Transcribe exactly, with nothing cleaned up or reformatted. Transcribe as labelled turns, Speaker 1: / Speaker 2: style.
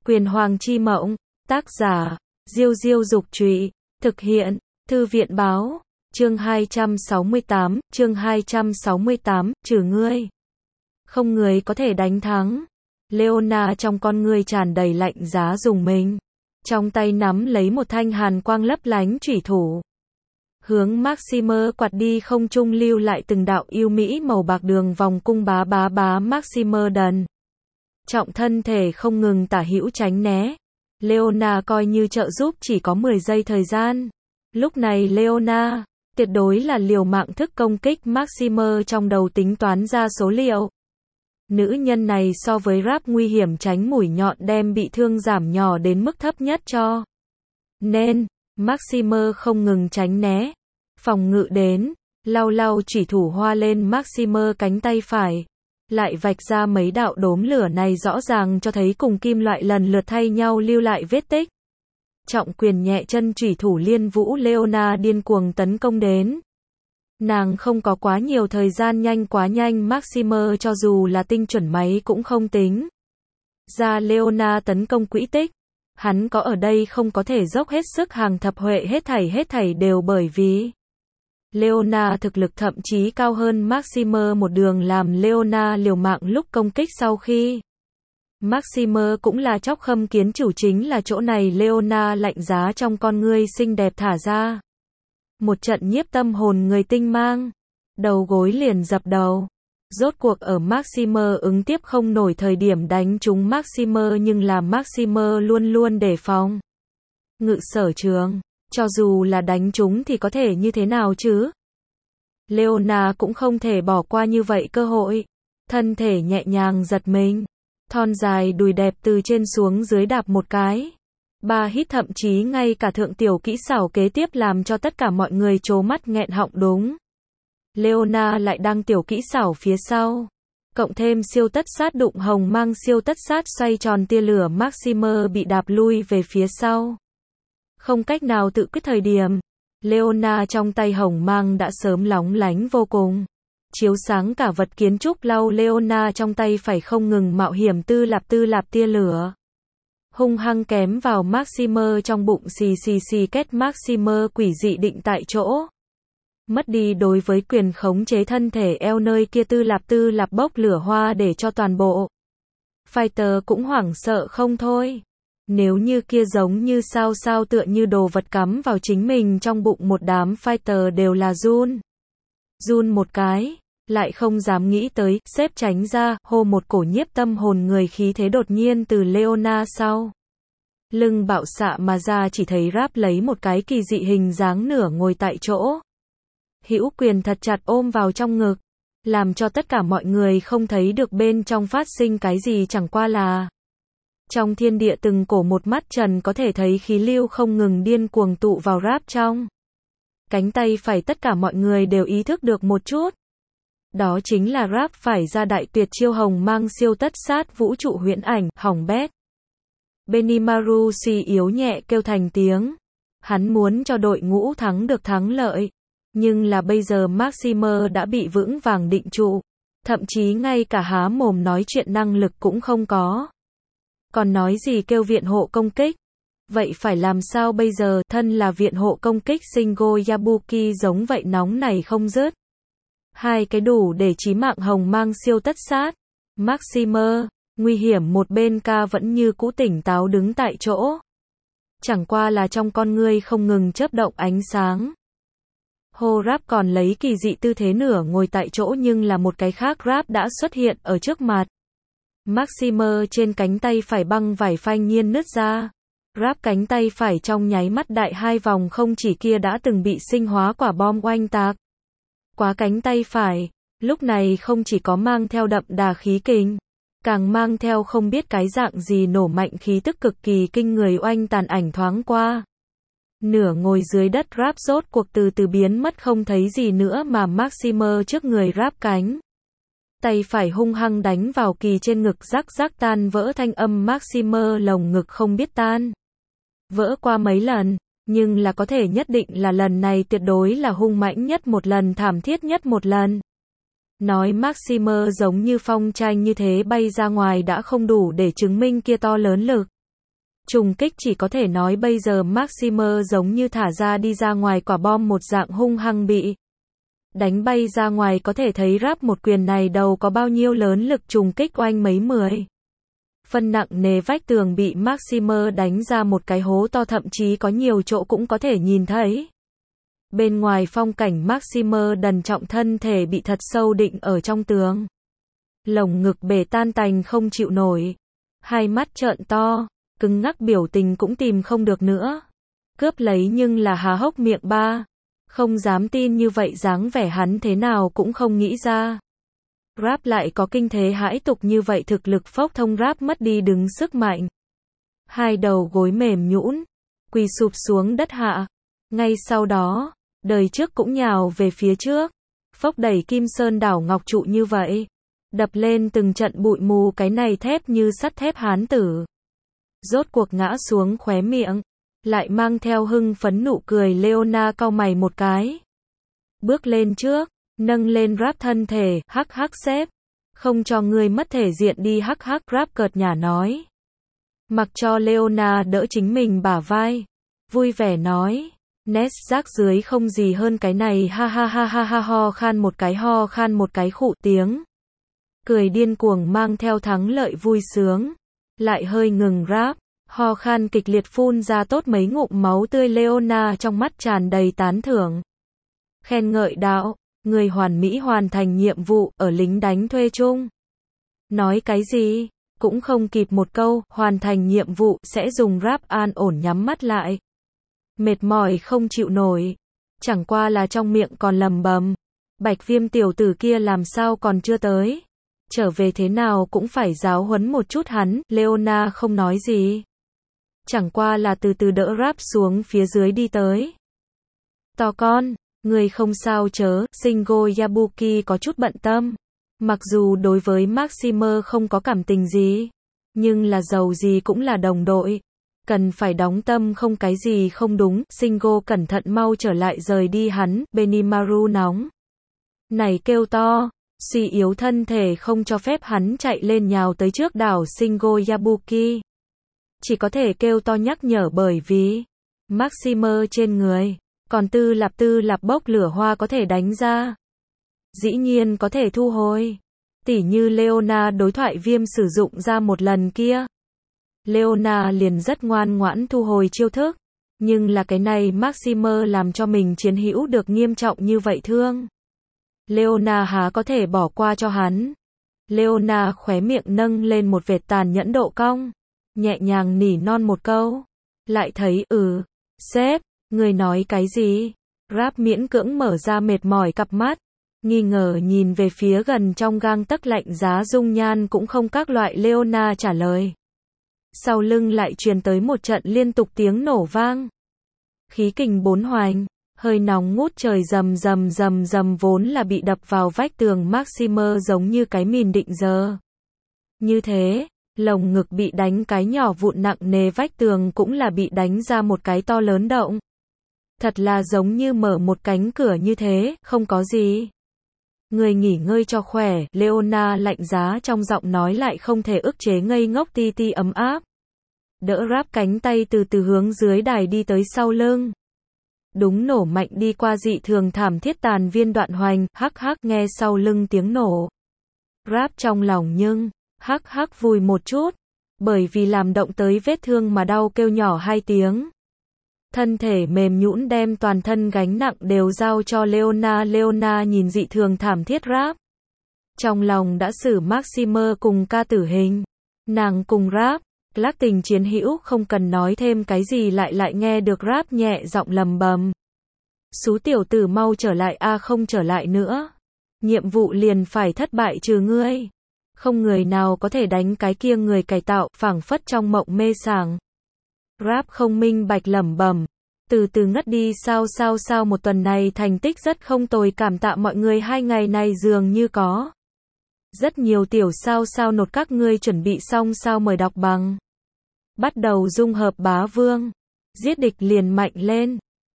Speaker 1: Quyền Hoàng chi mộng, tác giả, Diêu Diêu Dục Trụy, thực hiện, Thư viện Báo, chương hai trăm sáu mươi tám, chương hai trăm sáu mươi tám, trừ ngươi. Không người có thể đánh thắng. Leona trong con ngươi tràn đầy lạnh giá rùng mình. Trong tay nắm lấy một thanh hàn quang lấp lánh chủy thủ. Hướng Maximer quạt đi không trung lưu lại từng đạo yêu mỹ màu bạc đường vòng cung bá bá bá Maximer đần. Trọng thân thể không ngừng tả hữu tránh né. Leona coi như trợ giúp chỉ có mười giây thời gian. Lúc này Leona, tuyệt đối là liều mạng thức công kích Maximer trong đầu tính toán ra số liệu. Nữ nhân này so với Rap nguy hiểm tránh mũi nhọn đem bị thương giảm nhỏ đến mức thấp nhất cho. Nên, Maximer không ngừng tránh né. Phòng ngự đến, lau lau chủy thủ hoa lên Maximer cánh tay phải. Lại vạch ra mấy đạo đốm lửa này rõ ràng cho thấy cùng kim loại lần lượt thay nhau lưu lại vết tích. Trọng quyền nhẹ chân chủy thủ liên vũ Leona điên cuồng tấn công đến. Nàng không có quá nhiều thời gian nhanh quá nhanh Maximer cho dù là tinh chuẩn máy cũng không tính. Ra Leona tấn công quỹ tích. Hắn có ở đây không có thể dốc hết sức hàng thập huệ hết thảy hết thảy đều bởi vì Leona thực lực thậm chí cao hơn Maximer một đường làm Leona liều mạng lúc công kích sau khi. Maximer cũng là chóc khâm kiến chủ chính là chỗ này Leona lạnh giá trong con ngươi xinh đẹp thả ra. Một trận nhiếp tâm hồn người tinh mang. Đầu gối liền dập đầu. Rốt cuộc ở Maximer ứng tiếp không nổi thời điểm đánh trúng Maximer nhưng là Maximer luôn luôn đề phòng. Ngự sở trường. Cho dù là đánh trúng thì có thể như thế nào chứ? Leona cũng không thể bỏ qua như vậy cơ hội. Thân thể nhẹ nhàng giật mình. Thon dài đùi đẹp từ trên xuống dưới đạp một cái. Ba hít thậm chí ngay cả thượng tiểu kỹ xảo kế tiếp làm cho tất cả mọi người trố mắt nghẹn họng đúng. Leona lại đăng tiểu kỹ xảo phía sau. Cộng thêm siêu tất sát đụng hồng mang siêu tất sát xoay tròn tia lửa Maximer bị đạp lui về phía sau. Không cách nào tự quyết thời điểm. Leona trong tay hồng mang đã sớm lóng lánh vô cùng. Chiếu sáng cả vật kiến trúc lau Leona trong tay phải không ngừng mạo hiểm tư lạp tư lạp tia lửa. Hung hăng kém vào Maximer trong bụng xì xì xì kết Maximer quỷ dị định tại chỗ. Mất đi đối với quyền khống chế thân thể eo nơi kia tư lạp tư lạp bốc lửa hoa để cho toàn bộ. Fighter cũng hoảng sợ không thôi. Nếu như kia giống như sao sao tựa như đồ vật cắm vào chính mình trong bụng một đám fighter đều là run. Run một cái, lại không dám nghĩ tới, xếp tránh ra, hô một cổ nhiếp tâm hồn người khí thế đột nhiên từ Leona sau. Lưng bạo xạ mà ra chỉ thấy Rap lấy một cái kỳ dị hình dáng nửa ngồi tại chỗ. Hữu quyền thật chặt ôm vào trong ngực, làm cho tất cả mọi người không thấy được bên trong phát sinh cái gì chẳng qua là. Trong thiên địa từng cổ một mắt trần có thể thấy khí lưu không ngừng điên cuồng tụ vào Rap trong. Cánh tay phải tất cả mọi người đều ý thức được một chút. Đó chính là Rap phải ra đại tuyệt chiêu hồng mang siêu tất sát vũ trụ huyễn ảnh, hỏng bét. Benimaru suy yếu nhẹ kêu thành tiếng. Hắn muốn cho đội ngũ thắng được thắng lợi. Nhưng là bây giờ Maximer đã bị vững vàng định trụ. Thậm chí ngay cả há mồm nói chuyện năng lực cũng không có. Còn nói gì kêu viện hộ công kích? Vậy phải làm sao bây giờ? Thân là viện hộ công kích Shingo Yabuki giống vậy nóng này không dứt. Hai cái đủ để chí mạng hồng mang siêu tất sát. Maximer, nguy hiểm một bên ca vẫn như cũ tỉnh táo đứng tại chỗ. Chẳng qua là trong con ngươi không ngừng chớp động ánh sáng. Hô Rap còn lấy kỳ dị tư thế nửa ngồi tại chỗ nhưng là một cái khác Rap đã xuất hiện ở trước mặt. Maximer trên cánh tay phải băng vải phanh nhiên nứt ra. Rap cánh tay phải trong nháy mắt đại hai vòng không chỉ kia đã từng bị sinh hóa quả bom oanh tạc. Quá cánh tay phải, lúc này không chỉ có mang theo đậm đà khí kình, càng mang theo không biết cái dạng gì nổ mạnh khí tức cực kỳ kinh người oanh tàn ảnh thoáng qua. Nửa ngồi dưới đất Rap rốt cuộc từ từ biến mất không thấy gì nữa mà Maximer trước người Rap cánh. Tay phải hung hăng đánh vào kỳ trên ngực rắc rắc tan vỡ thanh âm Maximer lồng ngực không biết tan. Vỡ qua mấy lần, nhưng là có thể nhất định là lần này tuyệt đối là hung mãnh nhất một lần thảm thiết nhất một lần. Nói Maximer giống như phong tranh như thế bay ra ngoài đã không đủ để chứng minh kia to lớn lực. Trùng kích chỉ có thể nói bây giờ Maximer giống như thả ra đi ra ngoài quả bom một dạng hung hăng bị đánh bay ra ngoài, có thể thấy Rap một quyền này đầu có bao nhiêu lớn lực trùng kích oanh mấy mười. Phân nặng nề vách tường bị Maximer đánh ra một cái hố to, thậm chí có nhiều chỗ cũng có thể nhìn thấy. Bên ngoài phong cảnh Maximer đần trọng, thân thể bị thật sâu định ở trong tường. Lồng ngực bể tan tành không chịu nổi. Hai mắt trợn to, cứng ngắc, biểu tình cũng tìm không được nữa. Cướp lấy nhưng là há hốc miệng ba. Không dám tin như vậy, dáng vẻ hắn thế nào cũng không nghĩ ra. Rap lại có kinh thế hãi tục như vậy, thực lực phốc thông Rap mất đi đứng sức mạnh. Hai đầu gối mềm nhũn, quỳ sụp xuống đất hạ. Ngay sau đó, đời trước cũng nhào về phía trước. Phốc đẩy Kim Sơn đảo ngọc trụ như vậy. Đập lên từng trận bụi mù, cái này thép như sắt thép hán tử. Rốt cuộc ngã xuống, khóe miệng lại mang theo hưng phấn nụ cười. Leona cau mày một cái. Bước lên trước, nâng lên Rap thân thể, hắc hắc xếp. Không cho ngươi mất thể diện đi, hắc hắc. Rap cợt nhả nói. Mặc cho Leona đỡ chính mình bả vai. Vui vẻ nói. Nét rác dưới không gì hơn cái này, ha ha ha ha ha. Ho khan một cái, ho khan một cái, khụ tiếng cười điên cuồng mang theo thắng lợi vui sướng. Lại hơi ngừng Rap, ho khan kịch liệt, phun ra tốt mấy ngụm máu tươi. Leona trong mắt tràn đầy tán thưởng. Khen ngợi đạo, người hoàn mỹ hoàn thành nhiệm vụ ở lính đánh thuê chung. Nói cái gì? Cũng không kịp một câu, hoàn thành nhiệm vụ sẽ dùng. Rap an ổn nhắm mắt lại. Mệt mỏi không chịu nổi. Chẳng qua là trong miệng còn lầm bầm. Bạch Viêm tiểu tử kia làm sao còn chưa tới? Trở về thế nào cũng phải giáo huấn một chút hắn. Leona không nói gì. Chẳng qua là từ từ đỡ Rap xuống phía dưới đi tới. To con, người không sao chớ? Shingo Yabuki có chút bận tâm. Mặc dù đối với Maximer không có cảm tình gì, nhưng là dầu gì cũng là đồng đội. Cần phải đóng tâm, không cái gì không đúng. Shingo cẩn thận mau trở lại rời đi hắn. Benimaru nóng này kêu to, suy yếu thân thể không cho phép hắn chạy lên nhào tới trước đảo Shingo Yabuki. Chỉ có thể kêu to nhắc nhở, bởi vì Maximer trên người còn tư lạp tư lạp bốc lửa hoa có thể đánh ra. Dĩ nhiên có thể thu hồi. Tỉ như Leona đối thoại Viêm sử dụng ra một lần kia. Leona liền rất ngoan ngoãn thu hồi chiêu thức. Nhưng là cái này Maximer làm cho mình chiến hữu được nghiêm trọng như vậy thương. Leona há có thể bỏ qua cho hắn. Leona khóe miệng nâng lên một vệt tàn nhẫn độ cong. Nhẹ nhàng nỉ non một câu. Lại thấy, ừ, sếp, người nói cái gì? Rap miễn cưỡng mở ra mệt mỏi cặp mắt. Nghi ngờ nhìn về phía gần trong gang tấc lạnh giá dung nhan cũng không các loại. Leona trả lời. Sau lưng lại truyền tới một trận liên tục tiếng nổ vang. Khí kình bốn hoành, hơi nóng ngút trời, rầm rầm rầm rầm, vốn là bị đập vào vách tường Maximer giống như cái mìn định giờ. Như thế, lồng ngực bị đánh cái nhỏ vụn, nặng nề vách tường cũng là bị đánh ra một cái to lớn động. Thật là giống như mở một cánh cửa như thế, không có gì. Người nghỉ ngơi cho khỏe. Leona lạnh giá trong giọng nói lại không thể ức chế ngây ngốc ti ti ấm áp. Đỡ Rap cánh tay từ từ hướng dưới đài đi tới sau lưng. Đúng nổ mạnh đi qua dị thường thảm thiết tàn viên đoạn hoành, hắc hắc nghe sau lưng tiếng nổ. Rap trong lòng nhưng, hắc hắc vui một chút, bởi vì làm động tới vết thương mà đau kêu nhỏ hai tiếng. Thân thể mềm nhũn đem toàn thân gánh nặng đều giao cho Leona. Leona nhìn dị thường thảm thiết Rap. Trong lòng đã xử Maximer cùng ca tử hình. Nàng cùng Rap, lắc tình chiến hữu, không cần nói thêm cái gì, lại lại nghe được Rap nhẹ giọng lầm bầm. Xú tiểu tử mau trở lại a, không trở lại nữa. Nhiệm vụ liền phải thất bại trừ ngươi. Không người nào có thể đánh cái kia người cải tạo, phảng phất trong mộng mê sảng. Rap không minh bạch lẩm bẩm, từ từ ngất đi. Sao sao sao, một tuần này thành tích rất không tồi, cảm tạ mọi người. Hai ngày này dường như có rất nhiều tiểu sao sao nột các ngươi chuẩn bị xong sao, mời đọc bằng. Bắt đầu dung hợp bá vương, giết địch liền mạnh lên.